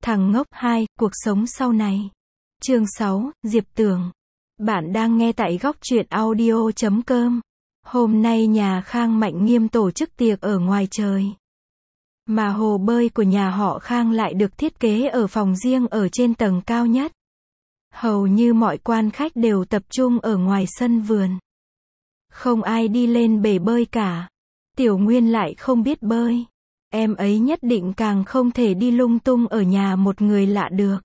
Thằng ngốc 2, cuộc sống sau này. Chương 6, Diệp Tường. Bạn đang nghe tại góc truyện audio.com. Hôm nay nhà Khang Mạnh Nghiêm tổ chức tiệc ở ngoài trời. Mà hồ bơi của nhà họ Khang lại được thiết kế ở phòng riêng ở trên tầng cao nhất. Hầu như mọi quan khách đều tập trung ở ngoài sân vườn. Không ai đi lên bể bơi cả. Tiểu Nguyên lại không biết bơi. Em ấy nhất định càng không thể đi lung tung ở nhà một người lạ được.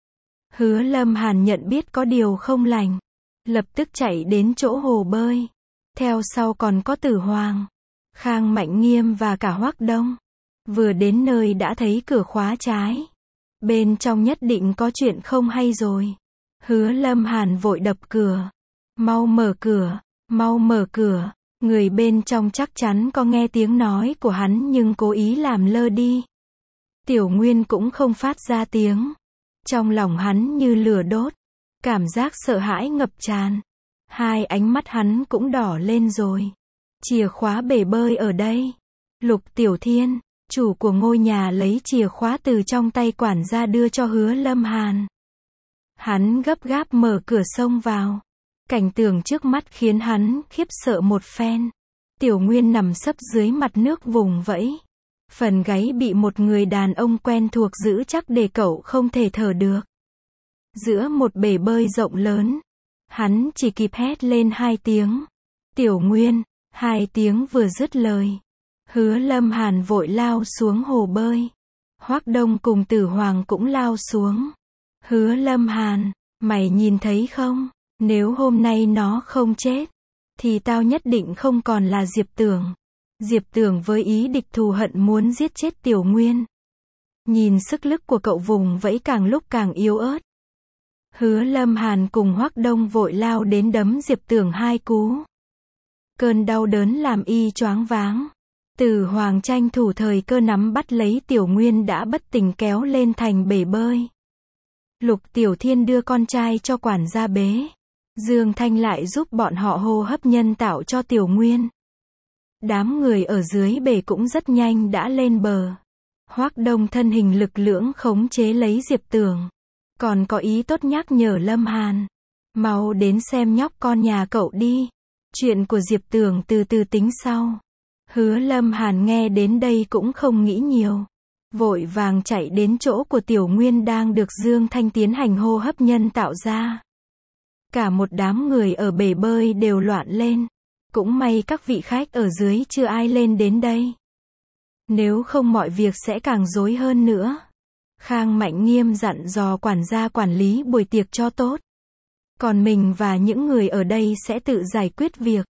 Hứa Lâm Hàn nhận biết có điều không lành. Lập tức chạy đến chỗ hồ bơi. Theo sau còn có Tử Hoàng, Khang Mạnh Nghiêm và cả Hoắc Đông. Vừa đến nơi đã thấy cửa khóa trái. Bên trong nhất định có chuyện không hay rồi. Hứa Lâm Hàn vội đập cửa. Mau mở cửa, mau mở cửa. Người bên trong chắc chắn có nghe tiếng nói của hắn nhưng cố ý làm lơ đi. Tiểu Nguyên cũng không phát ra tiếng. Trong lòng hắn như lửa đốt. Cảm giác sợ hãi ngập tràn. Hai ánh mắt hắn cũng đỏ lên rồi. Chìa khóa bể bơi ở đây. Lục Tiểu Thiên, chủ của ngôi nhà lấy chìa khóa từ trong tay quản gia đưa cho Hứa Lâm Hàn. Hắn gấp gáp mở cửa xông vào. Cảnh tượng trước mắt khiến hắn khiếp sợ một phen. Tiểu Nguyên nằm sấp dưới mặt nước vùng vẫy. Phần gáy bị một người đàn ông quen thuộc giữ chắc để cậu không thể thở được. Giữa một bể bơi rộng lớn, hắn chỉ kịp hét lên 2 tiếng. Tiểu Nguyên, 2 tiếng vừa dứt lời. Hứa Lâm Hàn vội lao xuống hồ bơi. Hoắc Đông cùng Tử Hoàng cũng lao xuống. Hứa Lâm Hàn, mày nhìn thấy không? Nếu hôm nay nó không chết, thì tao nhất định không còn là Diệp Tường. Diệp Tường với ý địch thù hận muốn giết chết Tiểu Nguyên. Nhìn sức lực của cậu vùng vẫy càng lúc càng yếu ớt. Hứa Lâm Hàn cùng Hoắc Đông vội lao đến đấm Diệp Tường 2 cú. Cơn đau đớn làm y choáng váng. Tử Hoàng tranh thủ thời cơ nắm bắt lấy Tiểu Nguyên đã bất tỉnh kéo lên thành bể bơi. Lục Tiểu Thiên đưa con trai cho quản gia bế. Dương Thanh lại giúp bọn họ hô hấp nhân tạo cho Tiểu Nguyên. Đám người ở dưới bể cũng rất nhanh đã lên bờ. Hoắc Đông thân hình lực lưỡng khống chế lấy Diệp Tường. Còn có ý tốt nhắc nhở Lâm Hàn. Mau đến xem nhóc con nhà cậu đi. Chuyện của Diệp Tường từ từ tính sau. Hứa Lâm Hàn nghe đến đây cũng không nghĩ nhiều. Vội vàng chạy đến chỗ của Tiểu Nguyên đang được Dương Thanh tiến hành hô hấp nhân tạo ra. Cả một đám người ở bể bơi đều loạn lên. Cũng may các vị khách ở dưới chưa ai lên đến đây. Nếu không mọi việc sẽ càng rối hơn nữa. Khang Mạnh Nghiêm dặn dò quản gia quản lý buổi tiệc cho tốt. Còn mình và những người ở đây sẽ tự giải quyết việc.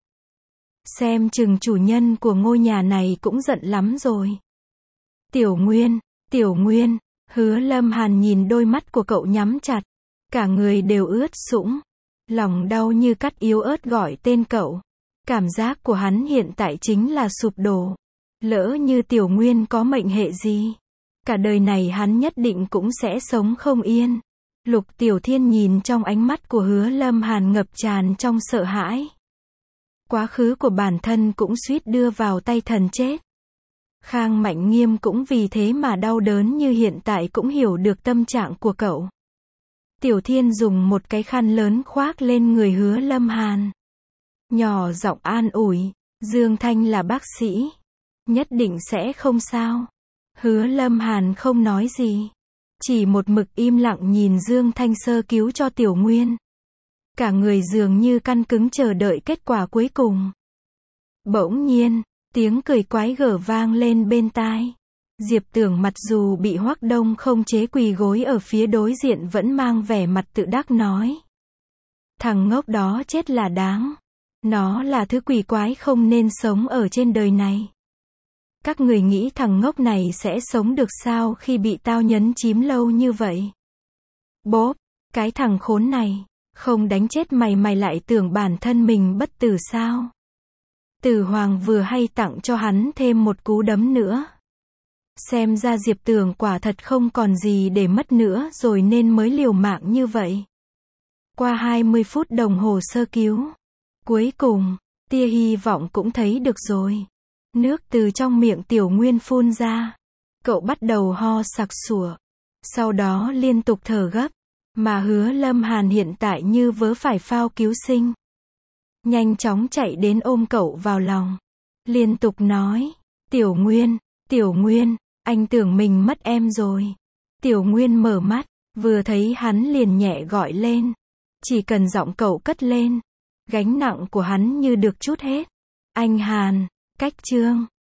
Xem chừng chủ nhân của ngôi nhà này cũng giận lắm rồi. Tiểu Nguyên, Hứa Lâm Hàn nhìn đôi mắt của cậu nhắm chặt. Cả người đều ướt sũng. Lòng đau như cắt yếu ớt gọi tên cậu. Cảm giác của hắn hiện tại chính là sụp đổ. Lỡ như Tiểu Nguyên có mệnh hệ gì, cả đời này hắn nhất định cũng sẽ sống không yên. Lục Tiểu Thiên nhìn trong ánh mắt của Hứa Lâm Hàn ngập tràn trong sợ hãi. Quá khứ của bản thân cũng suýt đưa vào tay thần chết. Khang Mạnh Nghiêm cũng vì thế mà đau đớn như hiện tại cũng hiểu được tâm trạng của cậu. Tiểu Thiên dùng một cái khăn lớn khoác lên người Hứa Lâm Hàn. Nhỏ giọng an ủi, Dương Thanh là bác sĩ. Nhất định sẽ không sao. Hứa Lâm Hàn không nói gì. Chỉ một mực im lặng nhìn Dương Thanh sơ cứu cho Tiểu Nguyên. Cả người dường như căn cứng chờ đợi kết quả cuối cùng. Bỗng nhiên, tiếng cười quái gở vang lên bên tai. Diệp Tường mặc dù bị Hoắc Đông không chế quỳ gối ở phía đối diện vẫn mang vẻ mặt tự đắc nói. Thằng ngốc đó chết là đáng. Nó là thứ quỷ quái không nên sống ở trên đời này. Các người nghĩ thằng ngốc này sẽ sống được sao khi bị tao nhấn chím lâu như vậy? Bốp, cái thằng khốn này, không đánh chết mày lại tưởng bản thân mình bất tử sao? Tử Hoàng vừa hay tặng cho hắn thêm một cú đấm nữa. Xem ra Diệp Tường quả thật không còn gì để mất nữa rồi nên mới liều mạng như vậy. Qua 20 phút đồng hồ sơ cứu, cuối cùng, tia hy vọng cũng thấy được rồi. Nước từ trong miệng Tiểu Nguyên phun ra. Cậu bắt đầu ho sặc sủa. Sau đó liên tục thở gấp. Mà Hứa Lâm Hàn hiện tại như vớ phải phao cứu sinh. Nhanh chóng chạy đến ôm cậu vào lòng. Liên tục nói, Tiểu Nguyên, anh tưởng mình mất em rồi. Tiểu Nguyên mở mắt, vừa thấy hắn liền nhẹ gọi lên. Chỉ cần giọng cậu cất lên, gánh nặng của hắn như được trút hết. Anh Hàn, cách chương